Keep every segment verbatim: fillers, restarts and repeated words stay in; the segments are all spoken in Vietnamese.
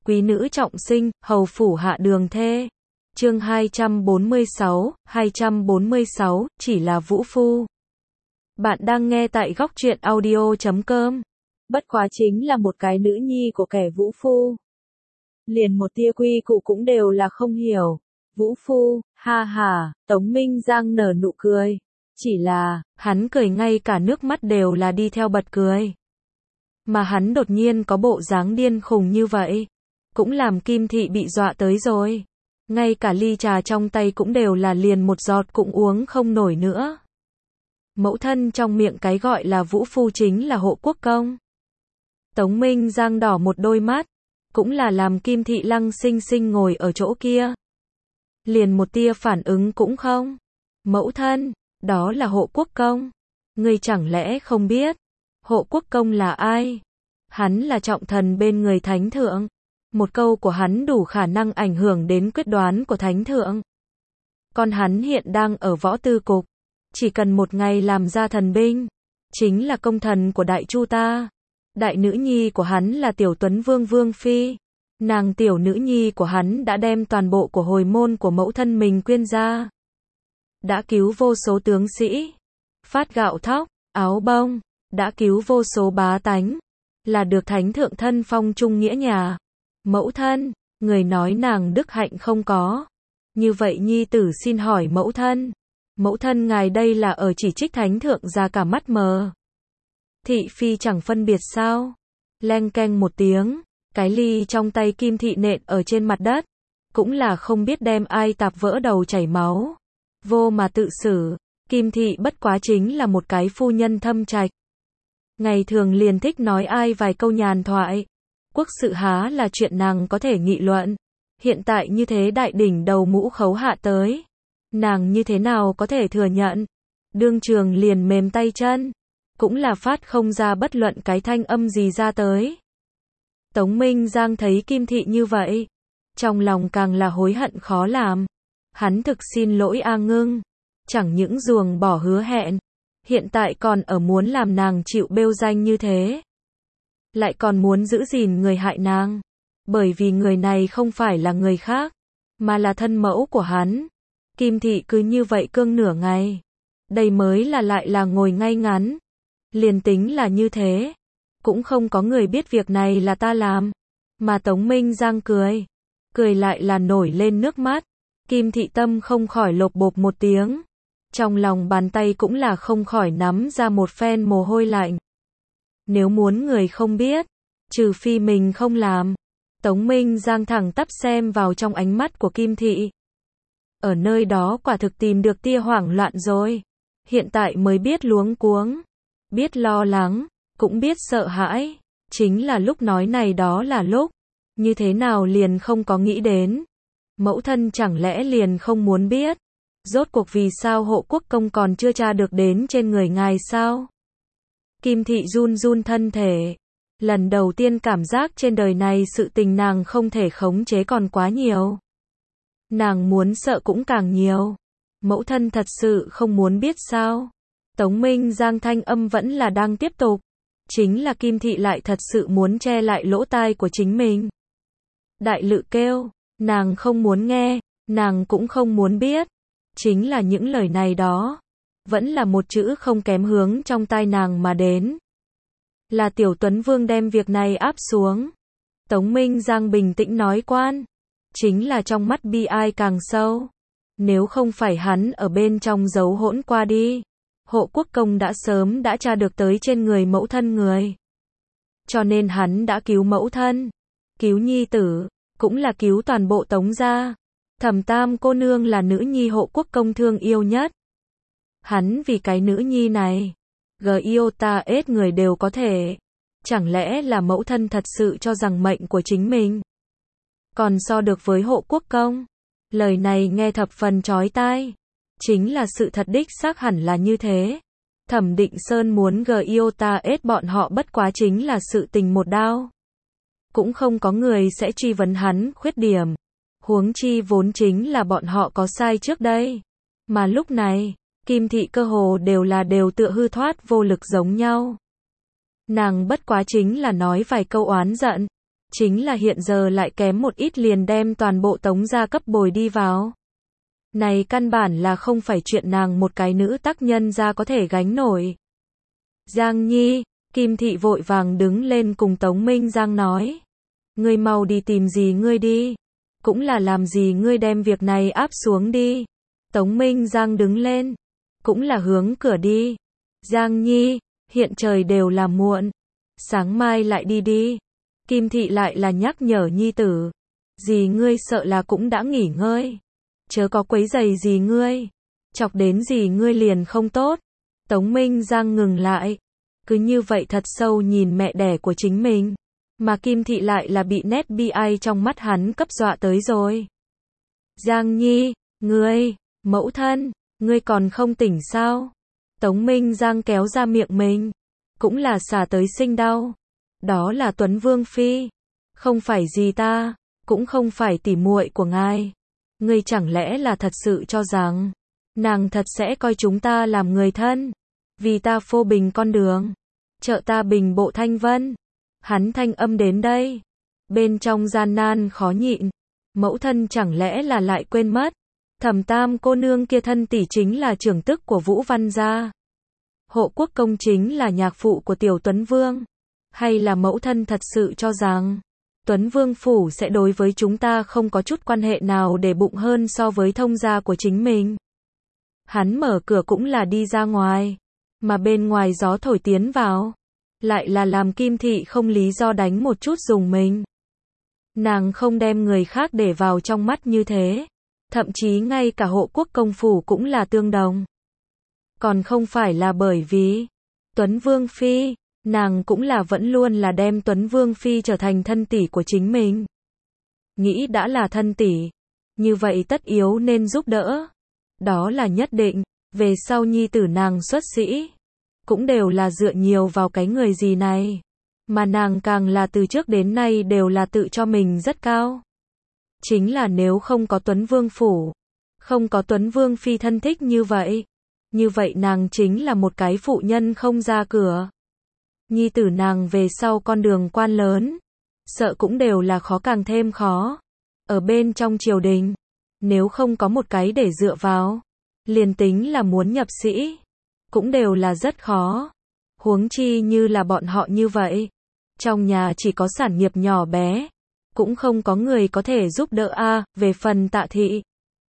Quý nữ trọng sinh, hầu phủ hạ đường thê. Chương hai trăm bốn mươi sáu, hai trăm bốn mươi sáu, chỉ là vũ phu. Bạn đang nghe tại góc truyện audio chấm com. Bất quá chính là một cái nữ nhi của kẻ vũ phu. Liền một tia quy củ cũng đều là không hiểu. Vũ phu, ha ha, Tống Minh Giang nở nụ cười. Chỉ là, hắn cười ngay cả nước mắt đều là đi theo bật cười. Mà hắn đột nhiên có bộ dáng điên khùng như vậy, cũng làm Kim Thị bị dọa tới rồi. Ngay cả ly trà trong tay cũng đều là liền một giọt cũng uống không nổi nữa. Mẫu thân trong miệng cái gọi là vũ phu chính là Hộ Quốc Công. Tống Minh Giang đỏ một đôi mắt, cũng là làm Kim Thị lăng xinh xinh ngồi ở chỗ kia. Liền một tia phản ứng cũng không. Mẫu thân, đó là Hộ Quốc Công. Ngươi chẳng lẽ không biết, Hộ Quốc Công là ai? Hắn là trọng thần bên người thánh thượng. Một câu của hắn đủ khả năng ảnh hưởng đến quyết đoán của thánh thượng. Còn hắn hiện đang ở võ tư cục. Chỉ cần một ngày làm ra thần binh, chính là công thần của Đại Chu ta. Đại nữ nhi của hắn là Tiểu Tuấn Vương Vương Phi. Nàng tiểu nữ nhi của hắn đã đem toàn bộ của hồi môn của mẫu thân mình quyên ra. Đã cứu vô số tướng sĩ. Phát gạo thóc, áo bông. Đã cứu vô số bá tánh. Là được thánh thượng thân phong trung nghĩa nhà. Mẫu thân, người nói nàng đức hạnh không có. Như vậy nhi tử xin hỏi mẫu thân. Mẫu thân ngài đây là ở chỉ trích thánh thượng ra cả mắt mờ. Thị phi chẳng phân biệt sao. Leng keng một tiếng, cái ly trong tay Kim Thị nện ở trên mặt đất. Cũng là không biết đem ai tạp vỡ đầu chảy máu. Vô mà tự xử, Kim Thị bất quá chính là một cái phu nhân thâm trạch. Ngày thường liền thích nói ai vài câu nhàn thoại. Quốc sự há là chuyện nàng có thể nghị luận. Hiện tại như thế đại đỉnh đầu mũ khấu hạ tới. Nàng như thế nào có thể thừa nhận. Đương trường liền mềm tay chân. Cũng là phát không ra bất luận cái thanh âm gì ra tới. Tống Minh Giang thấy Kim Thị như vậy. Trong lòng càng là hối hận khó làm. Hắn thực xin lỗi A Ngưng. Chẳng những ruồng bỏ hứa hẹn. Hiện tại còn ở muốn làm nàng chịu bêu danh như thế. Lại còn muốn giữ gìn người hại nàng. Bởi vì người này không phải là người khác, mà là thân mẫu của hắn. Kim Thị cứ như vậy cương nửa ngày. Đây mới là lại là ngồi ngay ngắn. Liền tính là như thế. Cũng không có người biết việc này là ta làm. Mà Tống Minh Giang cười. Cười lại là nổi lên nước mắt. Kim Thị tâm không khỏi lộp bộp một tiếng. Trong lòng bàn tay cũng là không khỏi nắm ra một phen mồ hôi lạnh. Nếu muốn người không biết, trừ phi mình không làm. Tống Minh Giang thẳng tắp xem vào trong ánh mắt của Kim Thị. Ở nơi đó quả thực tìm được tia hoảng loạn rồi. Hiện tại mới biết luống cuống, biết lo lắng, cũng biết sợ hãi. Chính là lúc nói này đó là lúc. Như thế nào liền không có nghĩ đến. Mẫu thân chẳng lẽ liền không muốn biết. Rốt cuộc vì sao Hộ Quốc Công còn chưa tra được đến trên người ngài sao? Kim Thị run run thân thể. Lần đầu tiên cảm giác trên đời này sự tình nàng không thể khống chế còn quá nhiều. Nàng muốn sợ cũng càng nhiều. Mẫu thân thật sự không muốn biết sao? Tống Minh Giang thanh âm vẫn là đang tiếp tục. Chính là Kim Thị lại thật sự muốn che lại lỗ tai của chính mình. Đại lự kêu, nàng không muốn nghe, nàng cũng không muốn biết. Chính là những lời này đó. Vẫn là một chữ không kém hướng trong tai nàng mà đến. Là Tiểu Tuấn Vương đem việc này áp xuống. Tống Minh Giang bình tĩnh nói quan. Chính là trong mắt bi ai càng sâu. Nếu không phải hắn ở bên trong giấu hỗn qua đi. Hộ Quốc Công đã sớm đã tra được tới trên người mẫu thân người. Cho nên hắn đã cứu mẫu thân. Cứu nhi tử. Cũng là cứu toàn bộ Tống gia. Thẩm Tam cô nương là nữ nhi Hộ Quốc Công thương yêu nhất. Hắn vì cái nữ nhi này. Gờ yêu ta ết người đều có thể. Chẳng lẽ là mẫu thân thật sự cho rằng mệnh của chính mình còn so được với Hộ Quốc Công? Lời này nghe thập phần chói tai. Chính là sự thật đích xác hẳn là như thế. Thẩm Định Sơn muốn gờ yêu ta ết bọn họ bất quá chính là sự tình một đao. Cũng không có người sẽ truy vấn hắn khuyết điểm. Huống chi vốn chính là bọn họ có sai trước đây. Mà lúc này, Kim Thị cơ hồ đều là đều tựa hư thoát vô lực giống nhau. Nàng bất quá chính là nói vài câu oán giận. Chính là hiện giờ lại kém một ít liền đem toàn bộ Tống gia cấp bồi đi vào. Này căn bản là không phải chuyện nàng một cái nữ tác nhân ra có thể gánh nổi. Giang Nhi, Kim Thị vội vàng đứng lên cùng Tống Minh Giang nói. Ngươi mau đi tìm gì ngươi đi. Cũng là làm gì ngươi đem việc này áp xuống đi. Tống Minh Giang đứng lên. Cũng là hướng cửa đi. Giang Nhi, hiện trời đều là muộn. Sáng mai lại đi đi. Kim Thị lại là nhắc nhở Nhi tử. Dì ngươi sợ là cũng đã nghỉ ngơi. Chớ có quấy giày gì ngươi. Chọc đến gì ngươi liền không tốt. Tống Minh Giang ngừng lại. Cứ như vậy thật sâu nhìn mẹ đẻ của chính mình. Mà Kim Thị lại là bị nét bi ai trong mắt hắn cấp dọa tới rồi. Giang Nhi, ngươi, mẫu thân, ngươi còn không tỉnh sao? Tống Minh Giang kéo ra miệng mình. Cũng là xả tới sinh đau. Đó là Tuấn Vương Phi. Không phải gì ta, cũng không phải tỉ muội của ngài. Ngươi chẳng lẽ là thật sự cho rằng nàng thật sẽ coi chúng ta làm người thân, vì ta phô bình con đường, trợ ta bình bộ thanh vân. Hắn thanh âm đến đây, bên trong gian nan khó nhịn. Mẫu thân chẳng lẽ là lại quên mất, Thẩm Tam cô nương kia thân tỷ chính là trưởng tức của Vũ Văn gia. Hộ quốc công chính là nhạc phụ của tiểu Tuấn Vương. Hay là mẫu thân thật sự cho rằng Tuấn Vương phủ sẽ đối với chúng ta không có chút quan hệ nào để bụng hơn so với thông gia của chính mình. Hắn mở cửa cũng là đi ra ngoài, mà bên ngoài gió thổi tiến vào, lại là làm Kim Thị không lý do đánh một chút dùng mình. Nàng không đem người khác để vào trong mắt như thế, thậm chí ngay cả hộ quốc công phủ cũng là tương đồng. Còn không phải là bởi vì Tuấn Vương Phi, nàng cũng là vẫn luôn là đem Tuấn Vương Phi trở thành thân tỷ của chính mình. Nghĩ đã là thân tỷ, như vậy tất yếu nên giúp đỡ. Đó là nhất định, về sau nhi tử nàng xuất sĩ, cũng đều là dựa nhiều vào cái người gì này. Mà nàng càng là từ trước đến nay đều là tự cho mình rất cao. Chính là nếu không có Tuấn Vương phủ, không có Tuấn Vương Phi thân thích như vậy, như vậy nàng chính là một cái phụ nhân không ra cửa. Nhi tử nàng về sau con đường quan lớn, sợ cũng đều là khó càng thêm khó. Ở bên trong triều đình, nếu không có một cái để dựa vào, liền tính là muốn nhập sĩ, cũng đều là rất khó. Huống chi như là bọn họ như vậy, trong nhà chỉ có sản nghiệp nhỏ bé, cũng không có người có thể giúp đỡ a. À, về phần Tạ Thị,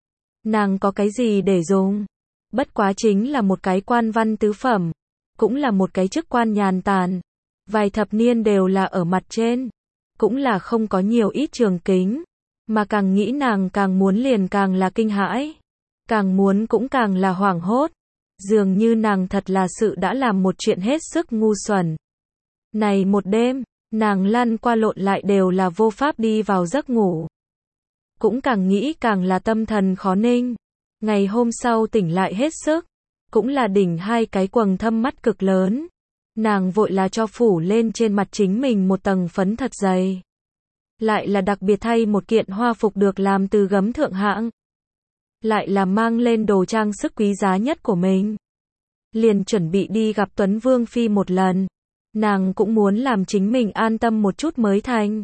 nàng có cái gì để dùng? Bất quá chính là một cái quan văn tứ phẩm, cũng là một cái chức quan nhàn tản, vài thập niên đều là ở mặt trên, cũng là không có nhiều ít trường kính, mà càng nghĩ nàng càng muốn liền càng là kinh hãi, càng muốn cũng càng là hoảng hốt, dường như nàng thật là sự đã làm một chuyện hết sức ngu xuẩn. Này một đêm, nàng lăn qua lộn lại đều là vô pháp đi vào giấc ngủ. Cũng càng nghĩ càng là tâm thần khó ninh. Ngày hôm sau tỉnh lại hết sức, cũng là đỉnh hai cái quầng thâm mắt cực lớn. Nàng vội là cho phủ lên trên mặt chính mình một tầng phấn thật dày. Lại là đặc biệt thay một kiện hoa phục được làm từ gấm thượng hạng. Lại là mang lên đồ trang sức quý giá nhất của mình. Liền chuẩn bị đi gặp Tuấn Vương Phi một lần. Nàng cũng muốn làm chính mình an tâm một chút mới thành.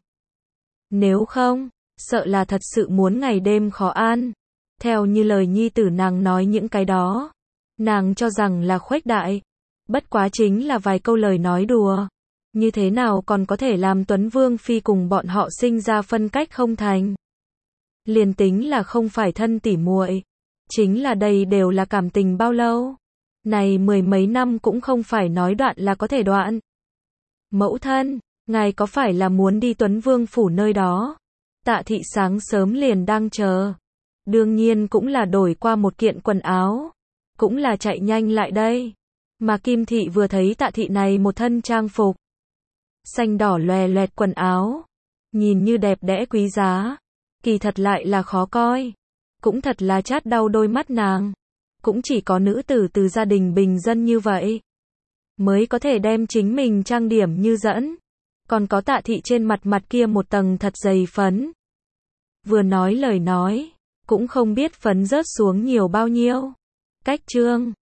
Nếu không, sợ là thật sự muốn ngày đêm khó an. Theo như lời nhi tử nàng nói những cái đó, nàng cho rằng là khuếch đại. Bất quá chính là vài câu lời nói đùa. Như thế nào còn có thể làm Tuấn Vương Phi cùng bọn họ sinh ra phân cách không thành. Liền tính là không phải thân tỉ muội, chính là đây đều là cảm tình bao lâu. Này mười mấy năm cũng không phải nói đoạn là có thể đoạn. Mẫu thân, ngài có phải là muốn đi Tuấn Vương phủ nơi đó? Tạ Thị sáng sớm liền đang chờ. Đương nhiên cũng là đổi qua một kiện quần áo. Cũng là chạy nhanh lại đây. Mà Kim Thị vừa thấy Tạ Thị này một thân trang phục. Xanh đỏ lòe loẹt quần áo. Nhìn như đẹp đẽ quý giá. Kỳ thật lại là khó coi. Cũng thật là chát đau đôi mắt nàng. Cũng chỉ có nữ tử từ gia đình bình dân như vậy mới có thể đem chính mình trang điểm như dẫn. Còn có Tạ Thị trên mặt mặt kia một tầng thật dày phấn. Vừa nói lời nói, cũng không biết phấn rớt xuống nhiều bao nhiêu. Cách trương.